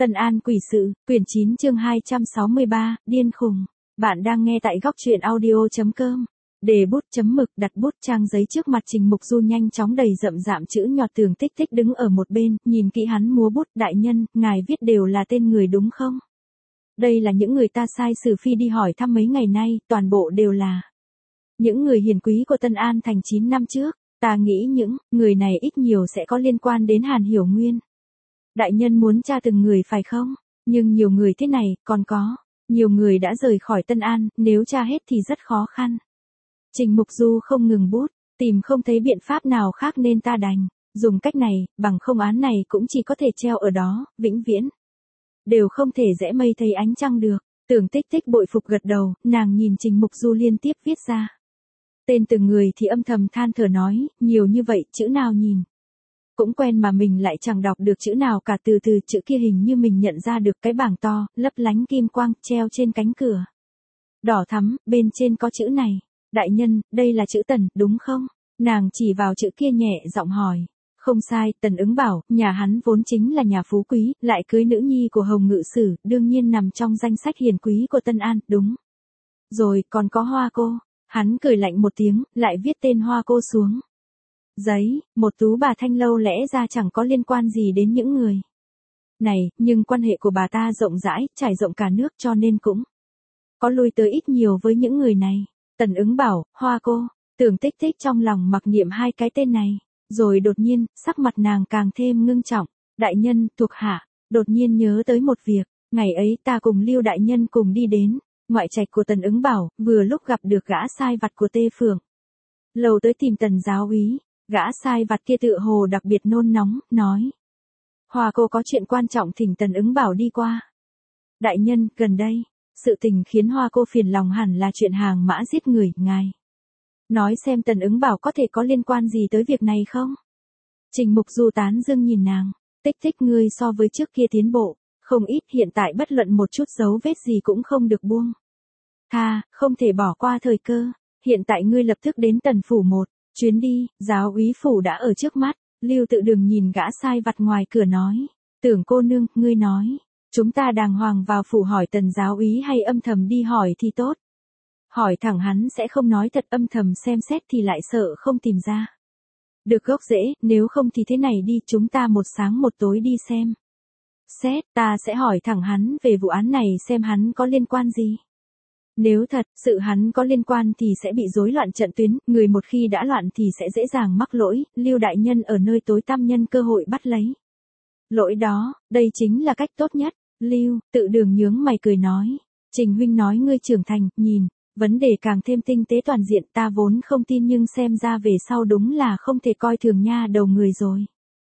Tân An quỷ sự, quyển 9 chương 263, điên khùng. Bạn đang nghe tại góc truyện audio.com. Đề bút chấm mực đặt bút trang giấy trước mặt Trình Mục Du nhanh chóng đầy rậm rạm chữ nhọt. Tường Tích Tích đứng ở một bên, nhìn kỹ hắn múa bút. Đại nhân, ngài viết đều là tên người đúng không? Đây là những người ta sai sử phi đi hỏi thăm mấy ngày nay, toàn bộ đều là những người hiền quý của Tân An thành 9 năm trước. Ta nghĩ những người này ít nhiều sẽ có liên quan đến Hàn Hiểu Nguyên. Đại nhân muốn tra từng người phải không? Nhưng nhiều người thế này, còn có nhiều người đã rời khỏi Tân An, nếu tra hết thì rất khó khăn. Trình Mục Du không ngừng bút, tìm không thấy biện pháp nào khác nên ta đành dùng cách này, bằng không án này cũng chỉ có thể treo ở đó, vĩnh viễn. Đều không thể rẽ mây thấy ánh trăng được. Tưởng Tích Tích bội phục gật đầu, nàng nhìn Trình Mục Du liên tiếp viết ra tên từng người thì âm thầm than thở nói, nhiều như vậy, chữ nào nhìn cũng quen mà mình lại chẳng đọc được chữ nào cả. Từ từ chữ kia hình như mình nhận ra được, cái bảng to, lấp lánh kim quang, treo trên cánh cửa đỏ thắm, bên trên có chữ này. Đại nhân, đây là chữ Tần, đúng không? Nàng chỉ vào chữ kia nhẹ giọng hỏi. Không sai, Tần ứng bảo, nhà hắn vốn chính là nhà phú quý, lại cưới nữ nhi của Hồng Ngự Sử, đương nhiên nằm trong danh sách hiền quý của Tân An, đúng. Rồi, còn có Hoa cô. Hắn cười lạnh một tiếng, lại viết tên Hoa cô xuống giấy. Một tú bà Thanh Lâu lẽ ra chẳng có liên quan gì đến những người này, nhưng quan hệ của bà ta rộng rãi, trải rộng cả nước, cho nên cũng có lui tới ít nhiều với những người này. Tần ứng bảo, Hoa cô. Tưởng Tích Tích trong lòng mặc niệm hai cái tên này, rồi đột nhiên, sắc mặt nàng càng thêm ngưng trọng. Đại nhân, thuộc hạ, đột nhiên nhớ tới một việc. Ngày ấy ta cùng Lưu đại nhân cùng đi đến ngoại trạch của Tần ứng bảo, vừa lúc gặp được gã sai vặt của Tê Phượng Lầu tới tìm Tần giáo úy. Gã sai vặt kia tựa hồ đặc biệt nôn nóng, nói. Hoa cô có chuyện quan trọng thỉnh Tần ứng bảo đi qua. Đại nhân, gần đây, sự tình khiến Hoa cô phiền lòng hẳn là chuyện hàng mã giết người, ngài nói xem Tần ứng bảo có thể có liên quan gì tới việc này không? Trình Mục Du tán dương nhìn nàng. Tích Tích, ngươi so với trước kia tiến bộ không ít, hiện tại bất luận một chút dấu vết gì cũng không được buông tha, không thể bỏ qua thời cơ. Hiện tại ngươi lập tức đến Tần phủ một chuyến đi, giáo úy phủ đã ở trước mắt. Lưu Tự Đường nhìn gã sai vặt ngoài cửa nói. Tưởng cô nương, ngươi nói, chúng ta đàng hoàng vào phủ hỏi Tần giáo úy hay âm thầm đi hỏi thì tốt? Hỏi thẳng hắn sẽ không nói thật, âm thầm xem xét thì lại sợ không tìm ra được gốc rễ, nếu không thì thế này đi, chúng ta một sáng một tối đi xem xét, ta sẽ hỏi thẳng hắn về vụ án này xem hắn có liên quan gì. Nếu thật sự hắn có liên quan thì sẽ bị rối loạn trận tuyến, người một khi đã loạn thì sẽ dễ dàng mắc lỗi. Lưu đại nhân ở nơi tối tăm nhân cơ hội bắt lấy lỗi đó, đây chính là cách tốt nhất. Lưu Tự Đường nhướng mày cười nói. Trình huynh nói ngươi trưởng thành, nhìn vấn đề càng thêm tinh tế toàn diện, ta vốn không tin nhưng xem ra về sau đúng là không thể coi thường nha đầu người rồi.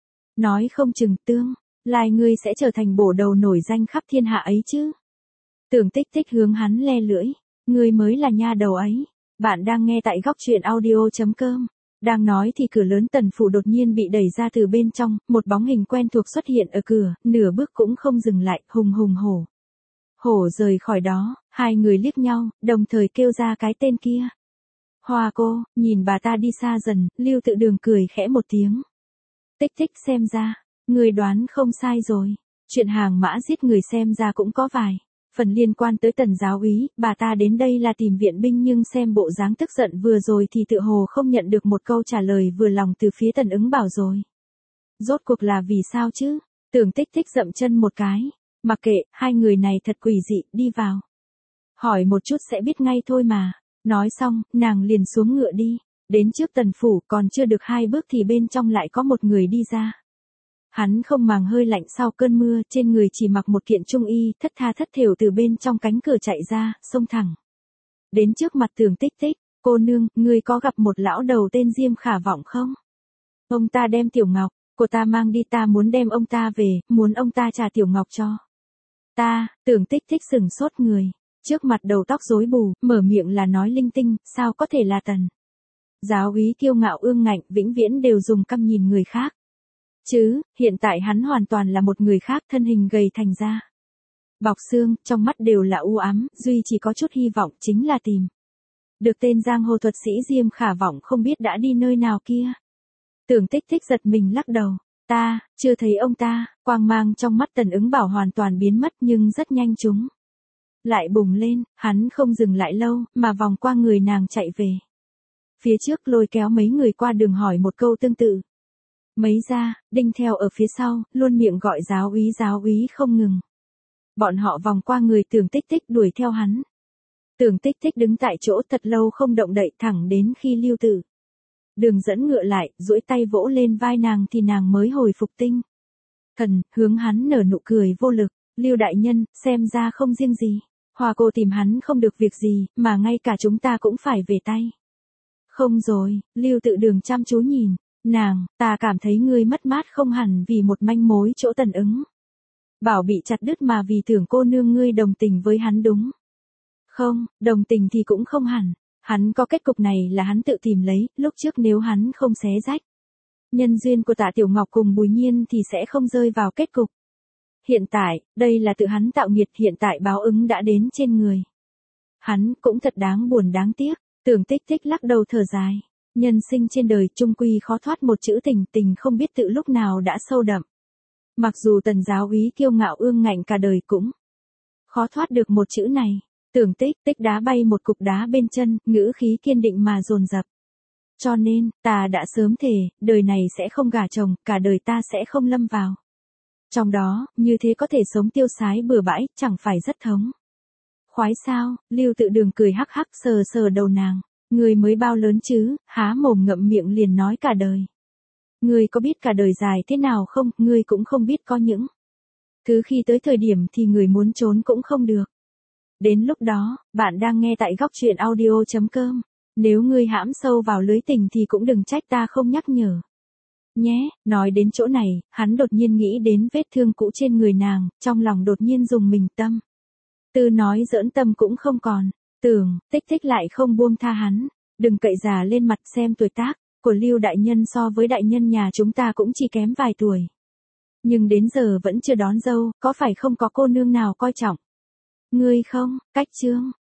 Nói không chừng tương lai ngươi sẽ trở thành bổ đầu nổi danh khắp thiên hạ ấy chứ. Tưởng Tích Tích hướng hắn le lưỡi. Ngươi mới là nha đầu ấy. Bạn đang nghe tại góc truyện audio.com. Đang nói thì cửa lớn Tần phủ đột nhiên bị đẩy ra từ bên trong, một bóng hình quen thuộc xuất hiện ở cửa, nửa bước cũng không dừng lại, hùng hùng hổ hổ rời khỏi đó. Hai người liếc nhau, đồng thời kêu ra cái tên kia. Hoa cô. Nhìn bà ta đi xa dần, Lưu Tự Đường cười khẽ một tiếng. Tích Tích, xem ra người đoán không sai rồi. Chuyện hàng mã giết người xem ra cũng có vài phần liên quan tới Tần giáo úy. Bà ta đến đây là tìm viện binh, nhưng xem bộ dáng tức giận vừa rồi thì tựa hồ không nhận được một câu trả lời vừa lòng từ phía Tần ứng bảo rồi. Rốt cuộc là vì sao chứ? Tưởng Tích Tích dậm chân một cái. Mặc kệ, hai người này thật quỷ dị, đi vào hỏi một chút sẽ biết ngay thôi mà. Nói xong, nàng liền xuống ngựa đi. Đến trước Tần phủ, còn chưa được hai bước thì bên trong lại có một người đi ra. Hắn không màng hơi lạnh sau cơn mưa, trên người chỉ mặc một kiện trung y, thất tha thất thểu từ bên trong cánh cửa chạy ra, xông thẳng đến trước mặt Tưởng Tích Tích. Cô nương, ngươi có gặp một lão đầu tên Diêm Khả Vọng không? Ông ta đem Tiểu Ngọc của ta mang đi, ta muốn đem ông ta về, muốn ông ta trả Tiểu Ngọc cho ta. Tưởng Tích Tích sừng sốt người, trước mặt đầu tóc rối bù, mở miệng là nói linh tinh, sao có thể là Tần giáo úy kiêu ngạo ương ngạnh, vĩnh viễn đều dùng căm nhìn người khác chứ. Hiện tại hắn hoàn toàn là một người khác, thân hình gầy thành da bọc xương, trong mắt đều là u ám, duy chỉ có chút hy vọng chính là tìm được tên giang hồ thuật sĩ Diêm Khả Vọng không biết đã đi nơi nào kia. Tưởng Tích Tích giật mình lắc đầu. Ta, chưa thấy ông ta, quang mang trong mắt Tần Ứng Bảo hoàn toàn biến mất nhưng rất nhanh chúng lại bùng lên, hắn không dừng lại lâu, mà vòng qua người nàng chạy về. Phía trước lôi kéo mấy người qua đường hỏi một câu tương tự. Mấy ra, đinh theo ở phía sau, luôn miệng gọi giáo úy không ngừng. Bọn họ vòng qua người Tưởng Tích Tích đuổi theo hắn. Tưởng Tích Tích đứng tại chỗ thật lâu không động đậy thẳng đến khi Lưu Tử Đường dẫn ngựa lại, duỗi tay vỗ lên vai nàng thì nàng mới hồi phục tinh thần, hướng hắn nở nụ cười vô lực. Lưu đại nhân, xem ra không riêng gì Hoa cô tìm hắn không được việc gì, mà ngay cả chúng ta cũng phải về tay. Không rồi, Lưu Tự Đường chăm chú nhìn nàng, ta cảm thấy ngươi mất mát không hẳn vì một manh mối chỗ Tần Ứng Bảo bị chặt đứt mà vì tưởng cô nương ngươi đồng tình với hắn đúng không? Đồng tình thì cũng không hẳn. Hắn có kết cục này là hắn tự tìm lấy, lúc trước nếu hắn không xé rách nhân duyên của Tạ Tiểu Ngọc cùng Bùi Nhiên thì sẽ không rơi vào kết cục. Hiện tại, đây là tự hắn tạo nghiệt, hiện tại báo ứng đã đến trên người. Hắn cũng thật đáng buồn đáng tiếc. Tưởng Tích Tích lắc đầu thở dài. Nhân sinh trên đời chung quy khó thoát một chữ tình, tình không biết tự lúc nào đã sâu đậm. Mặc dù Tần giáo úy kiêu ngạo ương ngạnh cả đời cũng khó thoát được một chữ này. Tưởng Tích Tích đá bay một cục đá bên chân, ngữ khí kiên định mà dồn dập. Cho nên, ta đã sớm thề, đời này sẽ không gả chồng, cả đời ta sẽ không lâm vào trong đó, như thế có thể sống tiêu sái bừa bãi, chẳng phải rất thống khoái sao? Lưu Tự Đường cười hắc hắc sờ sờ đầu nàng. Ngươi mới bao lớn chứ, há mồm ngậm miệng liền nói cả đời. Ngươi có biết cả đời dài thế nào không, ngươi cũng không biết có những thứ khi tới thời điểm thì người muốn trốn cũng không được. Đến lúc đó, bạn đang nghe tại góc truyện audio.com. Nếu ngươi hãm sâu vào lưới tình thì cũng đừng trách ta không nhắc nhở. Nhé, nói đến chỗ này, hắn đột nhiên nghĩ đến vết thương cũ trên người nàng, trong lòng đột nhiên dùng mình tâm. Tư nói giỡn tâm cũng không còn. Tưởng, Tích Tích lại không buông tha hắn. Đừng cậy già lên mặt, xem tuổi tác của Lưu đại nhân so với đại nhân nhà chúng ta cũng chỉ kém vài tuổi. Nhưng đến giờ vẫn chưa đón dâu, có phải không có cô nương nào coi trọng ngươi không? Cách chương